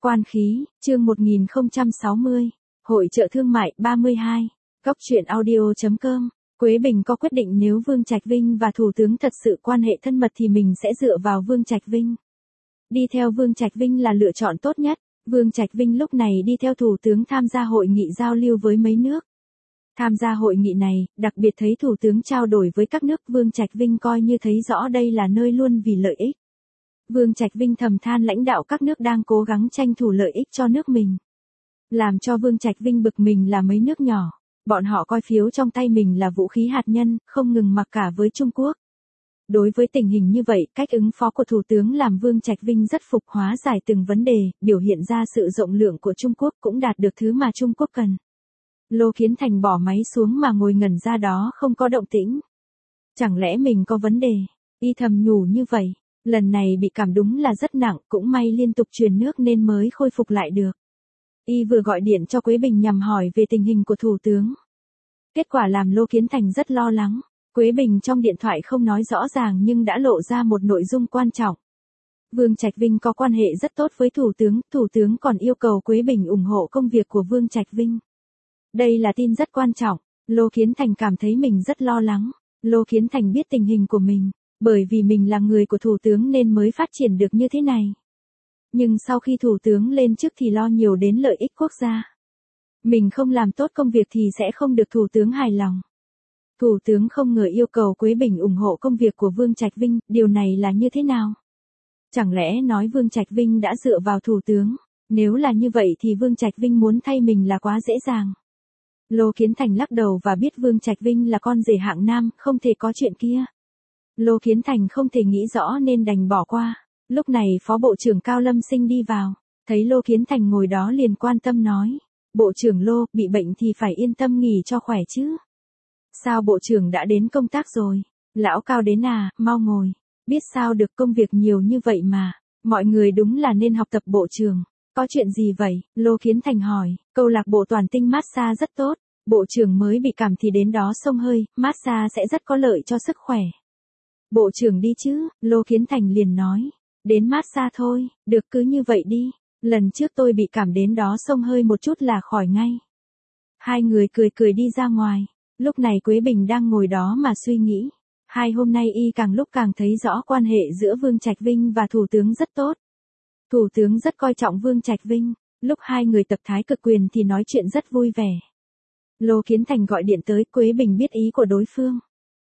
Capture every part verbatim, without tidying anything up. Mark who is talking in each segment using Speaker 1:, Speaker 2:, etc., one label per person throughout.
Speaker 1: Quan khí, chương một nghìn không trăm sáu mươi. Hội chợ thương mại ba mươi hai. Góc truyện audio chấm com. Quế Bình có quyết định nếu Vương Trạch Vinh và Thủ tướng thật sự quan hệ thân mật thì mình sẽ dựa vào Vương Trạch Vinh. Đi theo Vương Trạch Vinh là lựa chọn tốt nhất. Vương Trạch Vinh lúc này đi theo Thủ tướng tham gia hội nghị giao lưu với mấy nước. Tham gia hội nghị này, đặc biệt thấy Thủ tướng trao đổi với các nước, Vương Trạch Vinh coi như thấy rõ đây là nơi luôn vì lợi ích. Vương Trạch Vinh thầm than lãnh đạo các nước đang cố gắng tranh thủ lợi ích cho nước mình. Làm cho Vương Trạch Vinh bực mình là mấy nước nhỏ. Bọn họ coi phiếu trong tay mình là vũ khí hạt nhân, không ngừng mặc cả với Trung Quốc. Đối với tình hình như vậy, cách ứng phó của Thủ tướng làm Vương Trạch Vinh rất phục, hóa giải từng vấn đề, biểu hiện ra sự rộng lượng của Trung Quốc, cũng đạt được thứ mà Trung Quốc cần. Lô Kiến Thành bỏ máy xuống mà ngồi ngẩn ra đó không có động tĩnh. Chẳng lẽ mình có vấn đề? Y thầm nhủ như vậy. Lần này bị cảm đúng là rất nặng, cũng may liên tục truyền nước nên mới khôi phục lại được. Y vừa gọi điện cho Quế Bình nhằm hỏi về tình hình của Thủ tướng. Kết quả làm Lô Kiến Thành rất lo lắng. Quế Bình trong điện thoại không nói rõ ràng nhưng đã lộ ra một nội dung quan trọng. Vương Trạch Vinh có quan hệ rất tốt với Thủ tướng, Thủ tướng còn yêu cầu Quế Bình ủng hộ công việc của Vương Trạch Vinh. Đây là tin rất quan trọng. Lô Kiến Thành cảm thấy mình rất lo lắng. Lô Kiến Thành biết tình hình của mình. Bởi vì mình là người của Thủ tướng nên mới phát triển được như thế này. Nhưng sau khi Thủ tướng lên chức thì lo nhiều đến lợi ích quốc gia. Mình không làm tốt công việc thì sẽ không được Thủ tướng hài lòng. Thủ tướng không ngờ yêu cầu Quế Bình ủng hộ công việc của Vương Trạch Vinh, điều này là như thế nào? Chẳng lẽ nói Vương Trạch Vinh đã dựa vào Thủ tướng? Nếu là như vậy thì Vương Trạch Vinh muốn thay mình là quá dễ dàng. Lô Kiến Thành lắc đầu và biết Vương Trạch Vinh là con rể hạng nam, không thể có chuyện kia. Lô Kiến Thành không thể nghĩ rõ nên đành bỏ qua. Lúc này Phó Bộ trưởng Cao Lâm Sinh đi vào, thấy Lô Kiến Thành ngồi đó liền quan tâm nói. Bộ trưởng Lô, bị bệnh thì phải yên tâm nghỉ cho khỏe chứ. Sao Bộ trưởng đã đến công tác rồi? Lão Cao đến à, mau ngồi. Biết sao được, công việc nhiều như vậy mà. Mọi người đúng là nên học tập Bộ trưởng. Có chuyện gì vậy? Lô Kiến Thành hỏi. Câu lạc bộ Toàn Tinh massage rất tốt. Bộ trưởng mới bị cảm thì đến đó xông hơi, massage sẽ rất có lợi cho sức khỏe. Bộ trưởng đi chứ, Lô Kiến Thành liền nói. Đến massage thôi, được cứ như vậy đi. Lần trước tôi bị cảm đến đó xông hơi một chút là khỏi ngay. Hai người cười cười đi ra ngoài. Lúc này Quế Bình đang ngồi đó mà suy nghĩ. Hai hôm nay y càng lúc càng thấy rõ quan hệ giữa Vương Trạch Vinh và Thủ tướng rất tốt. Thủ tướng rất coi trọng Vương Trạch Vinh. Lúc hai người tập thái cực quyền thì nói chuyện rất vui vẻ. Lô Kiến Thành gọi điện tới, Quế Bình biết ý của đối phương.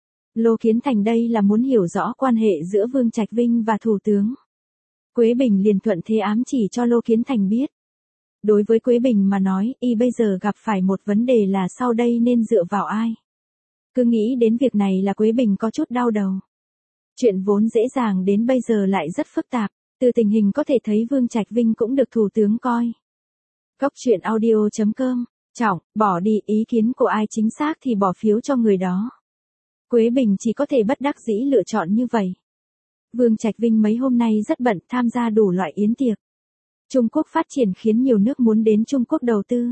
Speaker 1: Lô Kiến Thành đây là muốn hiểu rõ quan hệ giữa Vương Trạch Vinh và Thủ tướng. Quế Bình liền thuận thế ám chỉ cho Lô Kiến Thành biết. Đối với Quế Bình mà nói, y bây giờ gặp phải một vấn đề là sau đây nên dựa vào ai. Cứ nghĩ đến việc này là Quế Bình có chút đau đầu. Chuyện vốn dễ dàng đến bây giờ lại rất phức tạp, từ tình hình có thể thấy Vương Trạch Vinh cũng được Thủ tướng coi. Góc truyện audio chấm com. Trọng, bỏ đi, ý kiến của ai chính xác thì bỏ phiếu cho người đó. Quế Bình chỉ có thể bất đắc dĩ lựa chọn như vậy. Vương Trạch Vinh mấy hôm nay rất bận, tham gia đủ loại yến tiệc. Trung Quốc phát triển khiến nhiều nước muốn đến Trung Quốc đầu tư.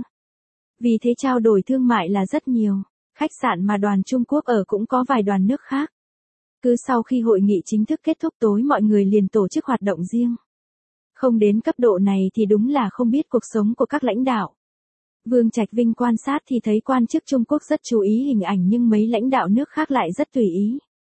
Speaker 1: Vì thế trao đổi thương mại là rất nhiều. Khách sạn mà đoàn Trung Quốc ở cũng có vài đoàn nước khác. Cứ sau khi hội nghị chính thức kết thúc tối mọi người liền tổ chức hoạt động riêng. Không đến cấp độ này thì đúng là không biết cuộc sống của các lãnh đạo. Vương Trạch Vinh quan sát thì thấy quan chức Trung Quốc rất chú ý hình ảnh nhưng mấy lãnh đạo nước khác lại rất tùy ý.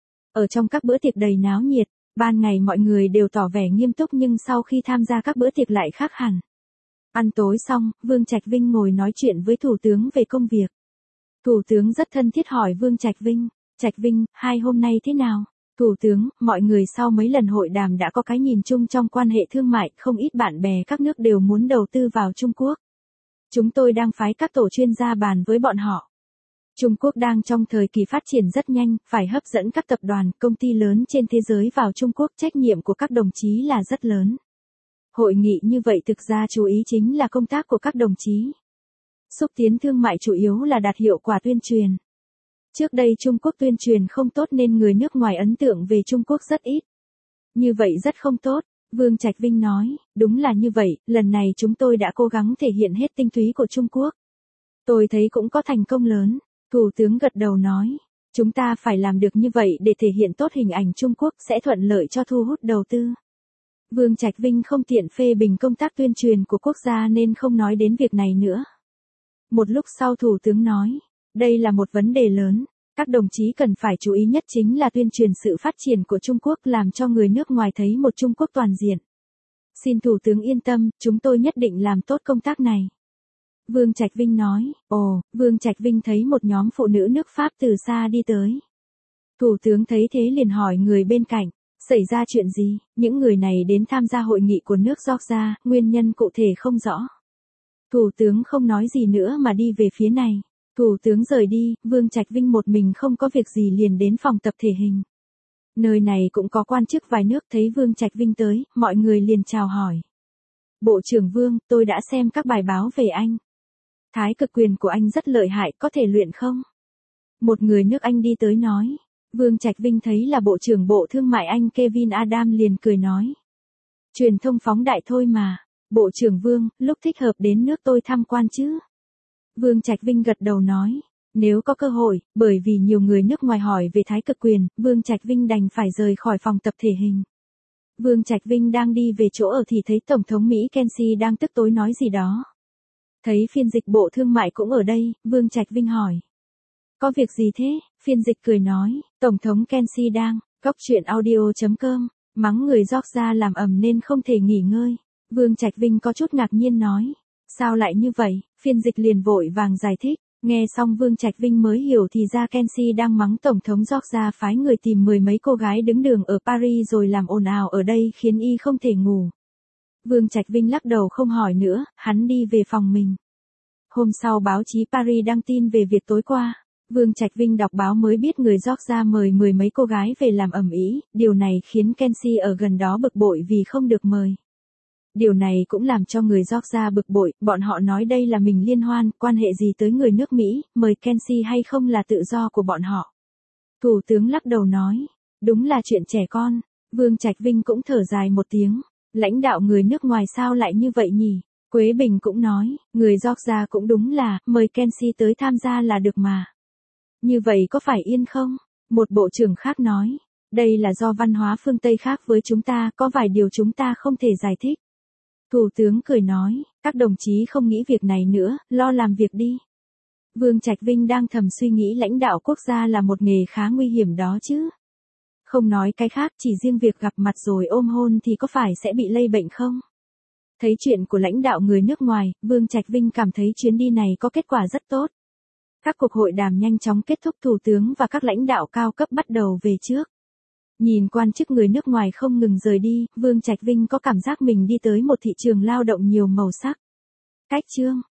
Speaker 1: Ở trong các bữa tiệc đầy náo nhiệt, ban ngày mọi người đều tỏ vẻ nghiêm túc nhưng sau khi tham gia các bữa tiệc lại khác hẳn. Ăn tối xong, Vương Trạch Vinh ngồi nói chuyện với Thủ tướng về công việc. Thủ tướng rất thân thiết hỏi Vương Trạch Vinh, Trạch Vinh, hai hôm nay thế nào? Thủ tướng, mọi người sau mấy lần hội đàm đã có cái nhìn chung trong quan hệ thương mại, không ít bạn bè các nước đều muốn đầu tư vào Trung Quốc. Chúng tôi đang phái các tổ chuyên gia bàn với bọn họ. Trung Quốc đang trong thời kỳ phát triển rất nhanh, phải hấp dẫn các tập đoàn, công ty lớn trên thế giới vào Trung Quốc, trách nhiệm của các đồng chí là rất lớn. Hội nghị như vậy thực ra chú ý chính là công tác của các đồng chí. Xúc tiến thương mại chủ yếu là đạt hiệu quả tuyên truyền. Trước đây Trung Quốc tuyên truyền không tốt nên người nước ngoài ấn tượng về Trung Quốc rất ít. Như vậy rất không tốt. Vương Trạch Vinh nói, đúng là như vậy, lần này chúng tôi đã cố gắng thể hiện hết tinh túy của Trung Quốc. Tôi thấy cũng có thành công lớn. Thủ tướng gật đầu nói, chúng ta phải làm được như vậy để thể hiện tốt hình ảnh Trung Quốc sẽ thuận lợi cho thu hút đầu tư. Vương Trạch Vinh không tiện phê bình công tác tuyên truyền của quốc gia nên không nói đến việc này nữa. Một lúc sau Thủ tướng nói, đây là một vấn đề lớn, các đồng chí cần phải chú ý nhất chính là tuyên truyền sự phát triển của Trung Quốc làm cho người nước ngoài thấy một Trung Quốc toàn diện. Xin Thủ tướng yên tâm, chúng tôi nhất định làm tốt công tác này. Vương Trạch Vinh nói, ồ, Vương Trạch Vinh thấy một nhóm phụ nữ nước Pháp từ xa đi tới. Thủ tướng thấy thế liền hỏi người bên cạnh, xảy ra chuyện gì, những người này đến tham gia hội nghị của nước Georgia, nguyên nhân cụ thể không rõ. Thủ tướng không nói gì nữa mà đi về phía này. Thủ tướng rời đi, Vương Trạch Vinh một mình không có việc gì liền đến phòng tập thể hình. Nơi này cũng có quan chức vài nước, thấy Vương Trạch Vinh tới, mọi người liền chào hỏi. Bộ trưởng Vương, tôi đã xem các bài báo về anh. Thái cực quyền của anh rất lợi hại, có thể luyện không? Một người nước Anh đi tới nói. Vương Trạch Vinh thấy là Bộ trưởng Bộ Thương mại Anh Kevin Adam liền cười nói. Truyền thông phóng đại thôi mà. Bộ trưởng Vương, lúc thích hợp đến nước tôi tham quan chứ? Vương Trạch Vinh gật đầu nói. Nếu có cơ hội, bởi vì nhiều người nước ngoài hỏi về thái cực quyền, Vương Trạch Vinh đành phải rời khỏi phòng tập thể hình. Vương Trạch Vinh đang đi về chỗ ở thì thấy Tổng thống Mỹ Kennedy đang tức tối nói gì đó. Thấy phiên dịch Bộ Thương mại cũng ở đây, Vương Trạch Vinh hỏi. Có việc gì thế? Phiên dịch cười nói, Tổng thống Kennedy đang, góc chuyện audio chấm com, mắng người Georgia làm ầm nên không thể nghỉ ngơi. Vương Trạch Vinh có chút ngạc nhiên nói, sao lại như vậy? Phiên dịch liền vội vàng giải thích, nghe xong Vương Trạch Vinh mới hiểu thì ra Kennedy đang mắng Tổng thống Georgia phái người tìm mười mấy cô gái đứng đường ở Paris rồi làm ồn ào ở đây khiến y không thể ngủ. Vương Trạch Vinh lắc đầu không hỏi nữa, hắn đi về phòng mình. Hôm sau báo chí Paris đăng tin về việc tối qua. Vương Trạch Vinh đọc báo mới biết người Georgia mời mười mấy cô gái về làm ầm ĩ, điều này khiến Kennedy ở gần đó bực bội vì không được mời. Điều này cũng làm cho người Georgia bực bội, bọn họ nói đây là mình liên hoan, quan hệ gì tới người nước Mỹ, mời Kennedy hay không là tự do của bọn họ. Thủ tướng lắc đầu nói, đúng là chuyện trẻ con. Vương Trạch Vinh cũng thở dài một tiếng, lãnh đạo người nước ngoài sao lại như vậy nhỉ? Quế Bình cũng nói, người Georgia cũng đúng là, mời Kennedy tới tham gia là được mà. Như vậy có phải yên không? Một bộ trưởng khác nói, đây là do văn hóa phương Tây khác với chúng ta, có vài điều chúng ta không thể giải thích. Thủ tướng cười nói, các đồng chí không nghĩ việc này nữa, lo làm việc đi. Vương Trạch Vinh đang thầm suy nghĩ lãnh đạo quốc gia là một nghề khá nguy hiểm đó chứ. Không nói cái khác, chỉ riêng việc gặp mặt rồi ôm hôn thì có phải sẽ bị lây bệnh không? Thấy chuyện của lãnh đạo người nước ngoài, Vương Trạch Vinh cảm thấy chuyến đi này có kết quả rất tốt. Các cuộc hội đàm nhanh chóng kết thúc, thủ tướng và các lãnh đạo cao cấp bắt đầu về trước. Nhìn quan chức người nước ngoài không ngừng rời đi, Vương Trạch Vinh có cảm giác mình đi tới một thị trường lao động nhiều màu sắc. Cách chương